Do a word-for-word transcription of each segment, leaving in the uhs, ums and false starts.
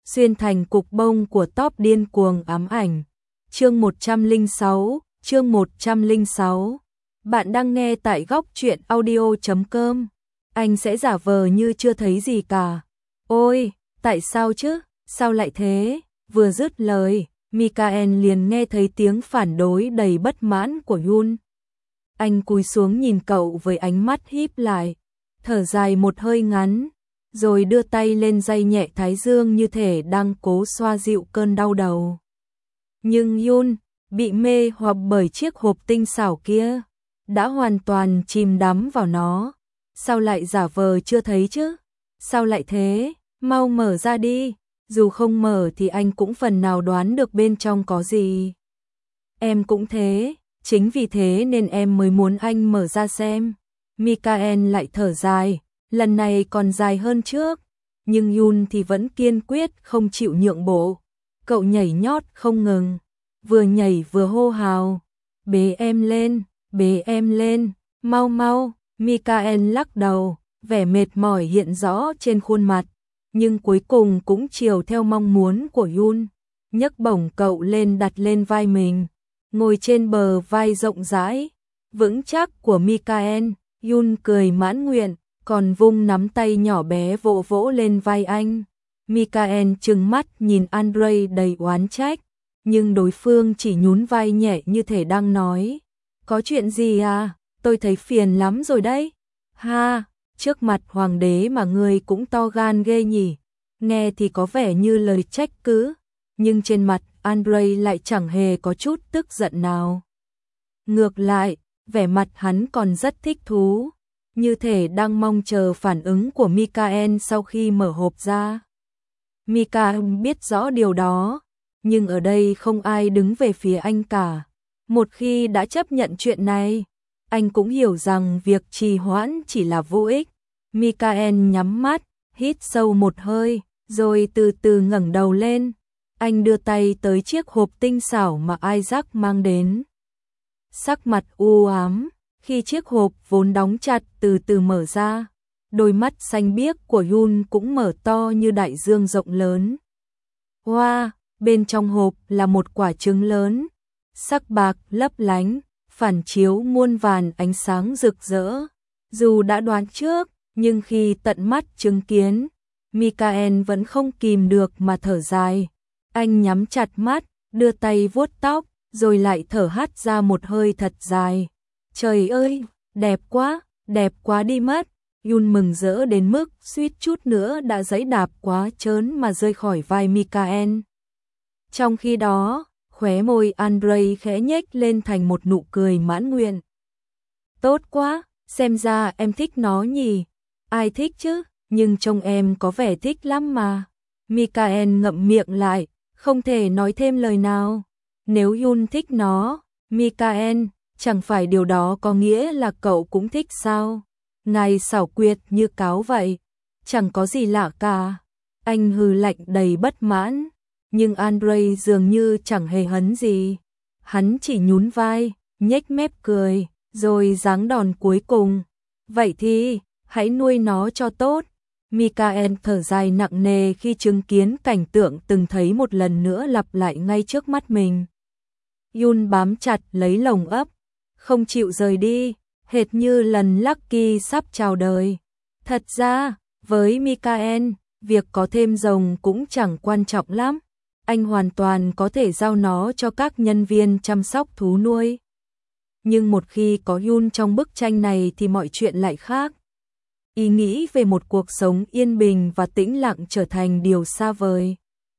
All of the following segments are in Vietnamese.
xuyên thành cục bông của top điên cuồng ám ảnh. Chương một trăm lẻ sáu, chương một trăm lẻ sáu. Bạn đang nghe tại góc truyện audio chấm com. Anh sẽ giả vờ như chưa thấy gì cả. Ôi, tại sao chứ? Sao lại thế? Vừa dứt lời, Mikael liền nghe thấy tiếng phản đối đầy bất mãn của Yun. Anh cúi xuống nhìn cậu với ánh mắt híp lại, thở dài một hơi ngắn, rồi đưa tay lên day nhẹ thái dương như thể đang cố xoa dịu cơn đau đầu. Nhưng Yun, bị mê hoặc bởi chiếc hộp tinh xảo kia, đã hoàn toàn chìm đắm vào nó. Sao lại giả vờ chưa thấy chứ? Sao lại thế? Mau mở ra đi. Dù không mở thì anh cũng phần nào đoán được bên trong có gì. Em cũng thế, chính vì thế nên em mới muốn anh mở ra xem. Mikael lại thở dài, lần này còn dài hơn trước. Nhưng Yun thì vẫn kiên quyết không chịu nhượng bộ. Cậu nhảy nhót không ngừng, vừa nhảy vừa hô hào. Bế em lên, bế em lên, mau mau. Mikael lắc đầu, vẻ mệt mỏi hiện rõ trên khuôn mặt. Nhưng cuối cùng cũng chiều theo mong muốn của Yun, nhấc bổng cậu lên đặt lên vai mình, ngồi trên bờ vai rộng rãi, vững chắc của Mikael. Yun cười mãn nguyện, còn vung nắm tay nhỏ bé vỗ vỗ lên vai anh. Mikael trừng mắt nhìn Andrei đầy oán trách, nhưng đối phương chỉ nhún vai nhẹ như thể đang nói, có chuyện gì à, tôi thấy phiền lắm rồi đấy. Ha, trước mặt hoàng đế mà ngươi cũng to gan ghê nhỉ. Nghe thì có vẻ như lời trách cứ, nhưng trên mặt Andrei lại chẳng hề có chút tức giận nào. Ngược lại, vẻ mặt hắn còn rất thích thú, như thể đang mong chờ phản ứng của Mikael sau khi mở hộp ra. Mikael biết rõ điều đó, nhưng ở đây không ai đứng về phía anh cả. Một khi đã chấp nhận chuyện này, anh cũng hiểu rằng việc trì hoãn chỉ là vô ích. Mikael nhắm mắt, hít sâu một hơi, rồi từ từ ngẩng đầu lên. Anh đưa tay tới chiếc hộp tinh xảo mà Isaac mang đến. Sắc mặt u ám, khi chiếc hộp vốn đóng chặt từ từ mở ra, đôi mắt xanh biếc của Yun cũng mở to như đại dương rộng lớn. Wow, bên trong hộp là một quả trứng lớn, sắc bạc lấp lánh, phản chiếu muôn vàn ánh sáng rực rỡ. Dù đã đoán trước, nhưng khi tận mắt chứng kiến, Mikael vẫn không kìm được mà thở dài. Anh nhắm chặt mắt, đưa tay vuốt tóc, rồi lại thở hắt ra một hơi thật dài. Trời ơi, đẹp quá, đẹp quá đi mất. Yun mừng rỡ đến mức suýt chút nữa đã giẫy đạp quá trớn mà rơi khỏi vai Mikael. Trong khi đó, khóe môi Andrei khẽ nhếch lên thành một nụ cười mãn nguyện. Tốt quá, xem ra em thích nó nhỉ. Ai thích chứ, nhưng trông em có vẻ thích lắm mà. Mikael ngậm miệng lại, không thể nói thêm lời nào. Nếu Yun thích nó, Mikael, chẳng phải điều đó có nghĩa là cậu cũng thích sao? Ngài xảo quyệt như cáo vậy, chẳng có gì lạ cả. Anh hừ lạnh đầy bất mãn, nhưng Andrei dường như chẳng hề hấn gì. Hắn chỉ nhún vai, nhếch mép cười, rồi giáng đòn cuối cùng. Vậy thì, hãy nuôi nó cho tốt. Mikael thở dài nặng nề khi chứng kiến cảnh tượng từng thấy một lần nữa lặp lại ngay trước mắt mình. Yun bám chặt lấy lồng ấp, không chịu rời đi, hệt như lần Lucky sắp chào đời. Thật ra, với Mikael, việc có thêm rồng cũng chẳng quan trọng lắm. Anh hoàn toàn có thể giao nó cho các nhân viên chăm sóc thú nuôi. Nhưng một khi có Yun trong bức tranh này thì mọi chuyện lại khác. Ý nghĩ về một cuộc sống yên bình và tĩnh lặng trở thành điều xa vời.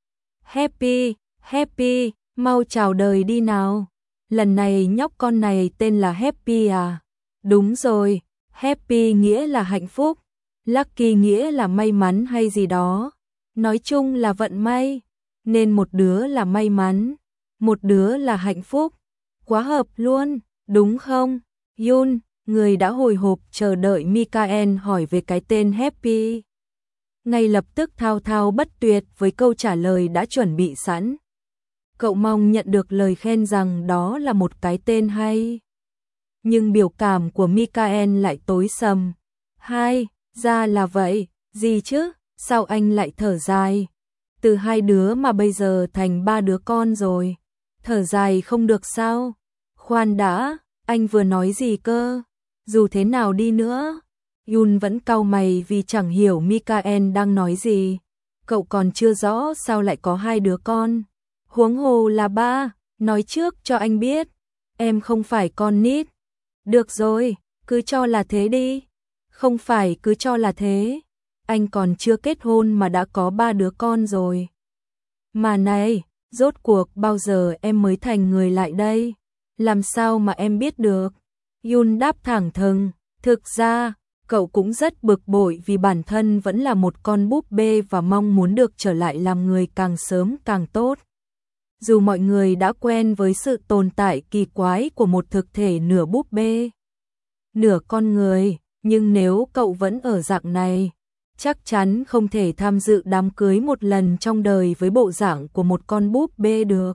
Happy, Happy, mau chào đời đi nào. Lần này nhóc con này tên là Happy à? Đúng rồi, Happy nghĩa là hạnh phúc, Lucky nghĩa là may mắn hay gì đó. Nói chung là vận may, nên một đứa là may mắn, một đứa là hạnh phúc. Quá hợp luôn, đúng không? Yun, người đã hồi hộp chờ đợi Mikael hỏi về cái tên Happy. Ngay lập tức thao thao bất tuyệt với câu trả lời đã chuẩn bị sẵn. Cậu mong nhận được lời khen rằng đó là một cái tên hay. Nhưng biểu cảm của Mikael lại tối sầm. Hai, ra là vậy, gì chứ, sao anh lại thở dài? từ hai đứa mà bây giờ thành ba đứa con rồi. Thở dài không được sao? Khoan đã, anh vừa nói gì cơ? Dù thế nào đi nữa, Yun vẫn cau mày vì chẳng hiểu Mikael đang nói gì. Cậu còn chưa rõ sao lại có hai đứa con. Huống hồ là ba, nói trước cho anh biết, em không phải con nít. Được rồi, cứ cho là thế đi. Không phải cứ cho là thế. Anh còn chưa kết hôn mà đã có ba đứa con rồi. Mà này, rốt cuộc bao giờ em mới thành người lại đây? Làm sao mà em biết được? Yun đáp thẳng thừng, thực ra, cậu cũng rất bực bội vì bản thân vẫn là một con búp bê và mong muốn được trở lại làm người càng sớm càng tốt. Dù mọi người đã quen với sự tồn tại kỳ quái của một thực thể nửa búp bê, nửa con người, nhưng nếu cậu vẫn ở dạng này, chắc chắn không thể tham dự đám cưới một lần trong đời với bộ dạng của một con búp bê được.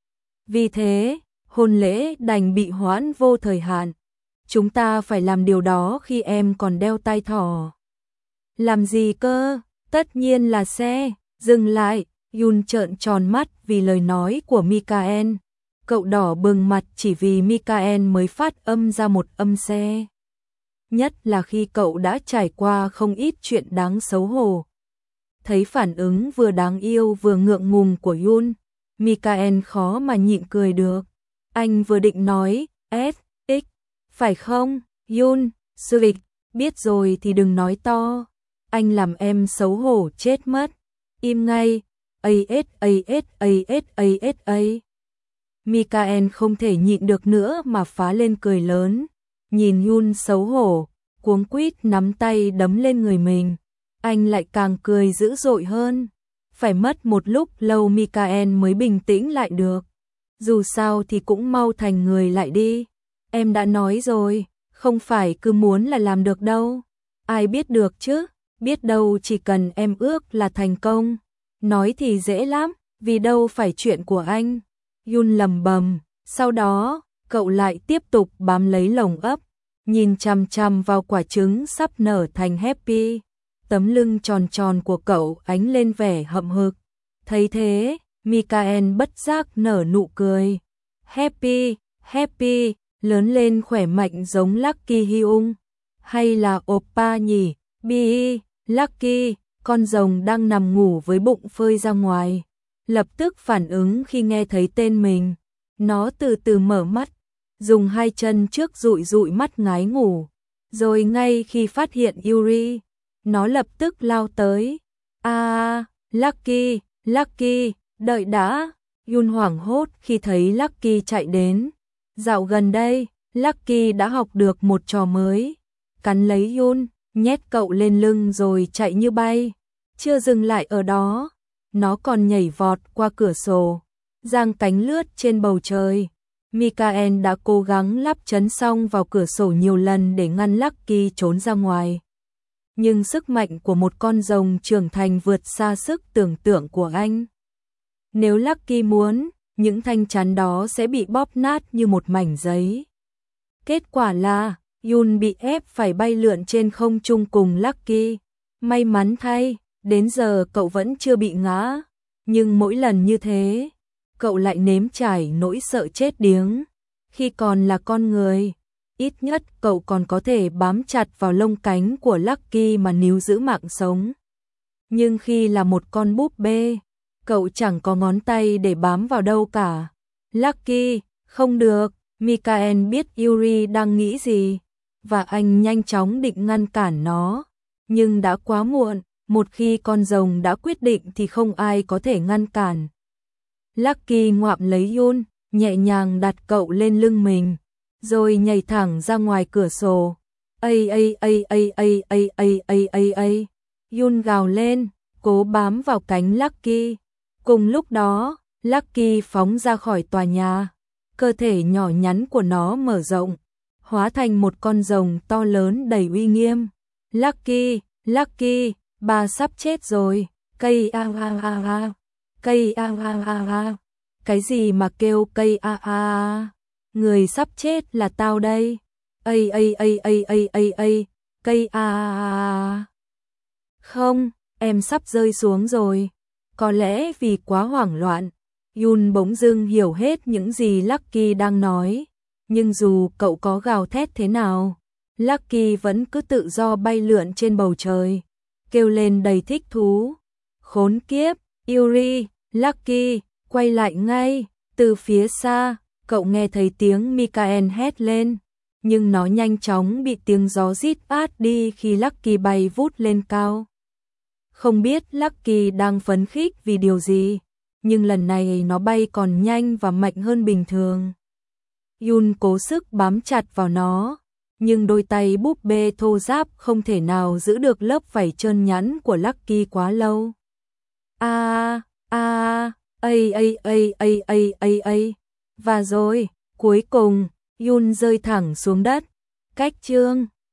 Vì thế, hôn lễ đành bị hoãn vô thời hạn. Chúng ta phải làm điều đó khi em còn đeo tai thỏ. Làm gì cơ? Tất nhiên là xe. Dừng lại, Yun trợn tròn mắt vì lời nói của Mikael. Cậu đỏ bừng mặt chỉ vì Mikael mới phát âm ra một âm xe. Nhất là khi cậu đã trải qua không ít chuyện đáng xấu hổ. Thấy phản ứng vừa đáng yêu vừa ngượng ngùng của Yun, Mikael khó mà nhịn cười được. Anh vừa định nói, S, X, phải không, Yun, Suvik, biết rồi thì đừng nói to. Anh làm em xấu hổ chết mất. Im ngay, a s a s a s a s a. Mikael không thể nhịn được nữa mà phá lên cười lớn. Nhìn Yun xấu hổ, cuống quýt nắm tay đấm lên người mình. Anh lại càng cười dữ dội hơn. Phải mất một lúc lâu Mikael mới bình tĩnh lại được. Dù sao thì cũng mau thành người lại đi. Em đã nói rồi, không phải cứ muốn là làm được đâu. Ai biết được chứ, biết đâu chỉ cần em ước là thành công. Nói thì dễ lắm, vì đâu phải chuyện của anh. Yun lầm bầm, sau đó, cậu lại tiếp tục bám lấy lồng ấp, nhìn chằm chằm vào quả trứng sắp nở thành Happy. Tấm lưng tròn tròn của cậu ánh lên vẻ hậm hực. Thấy thế, Mikael bất giác nở nụ cười. Happy, Happy, lớn lên khỏe mạnh giống Lucky Hyung. Hay là Oppa nhỉ? Bi, Lucky, con rồng đang nằm ngủ với bụng phơi ra ngoài. Lập tức phản ứng khi nghe thấy tên mình. Nó từ từ mở mắt, dùng hai chân trước dụi dụi mắt ngái ngủ. Rồi ngay khi phát hiện Yuri, nó lập tức lao tới. À, Lucky, Lucky, đợi đã. Yun hoảng hốt khi thấy Lucky chạy đến. Dạo gần đây, Lucky đã học được một trò mới. Cắn lấy Yun, nhét cậu lên lưng rồi chạy như bay. Chưa dừng lại ở đó, nó còn nhảy vọt qua cửa sổ, giang cánh lướt trên bầu trời. Mikael đã cố gắng lắp chấn song vào cửa sổ nhiều lần để ngăn Lucky trốn ra ngoài. Nhưng sức mạnh của một con rồng trưởng thành vượt xa sức tưởng tượng của anh. Nếu Lucky muốn, những thanh chắn đó sẽ bị bóp nát như một mảnh giấy. Kết quả là, Yun bị ép phải bay lượn trên không trung cùng Lucky. May mắn thay, đến giờ cậu vẫn chưa bị ngã. Nhưng mỗi lần như thế, cậu lại nếm trải nỗi sợ chết điếng. Khi còn là con người, ít nhất cậu còn có thể bám chặt vào lông cánh của Lucky mà níu giữ mạng sống. Nhưng khi là một con búp bê, cậu chẳng có ngón tay để bám vào đâu cả. Lucky, không được, Mikael biết Yuri đang nghĩ gì, và anh nhanh chóng định ngăn cản nó. Nhưng đã quá muộn, một khi con rồng đã quyết định thì không ai có thể ngăn cản. Lucky ngoạm lấy Yun, nhẹ nhàng đặt cậu lên lưng mình, rồi nhảy thẳng ra ngoài cửa sổ. Ây ây ây ây ây ây ây ây ây ây. Yun gào lên, cố bám vào cánh Lucky. Cùng lúc đó, Lucky phóng ra khỏi tòa nhà. Cơ thể nhỏ nhắn của nó mở rộng, hóa thành một con rồng to lớn đầy uy nghiêm. Lucky, Lucky, bà sắp chết rồi. Cây a a a a. Cây a a a a. Cái gì mà kêu cây a a a? Người sắp chết là tao đây. Ây ây ây ây ây ây ây. Cây a a a. Không, em sắp rơi xuống rồi. Có lẽ vì quá hoảng loạn, Yun bỗng dưng hiểu hết những gì Lucky đang nói, nhưng dù cậu có gào thét thế nào, Lucky vẫn cứ tự do bay lượn trên bầu trời, kêu lên đầy thích thú. Khốn kiếp, Yuri, Lucky, quay lại ngay. Từ phía xa, cậu nghe thấy tiếng Mikael hét lên, nhưng nó nhanh chóng bị tiếng gió rít át đi khi Lucky bay vút lên cao. Không biết Lucky đang phấn khích vì điều gì, nhưng lần này nó bay còn nhanh và mạnh hơn bình thường. Yun cố sức bám chặt vào nó, nhưng đôi tay búp bê thô ráp không thể nào giữ được lớp vảy trơn nhẵn của Lucky quá lâu. A a a a a a a a a. Và rồi, cuối cùng, Yun rơi thẳng xuống đất. Cách chương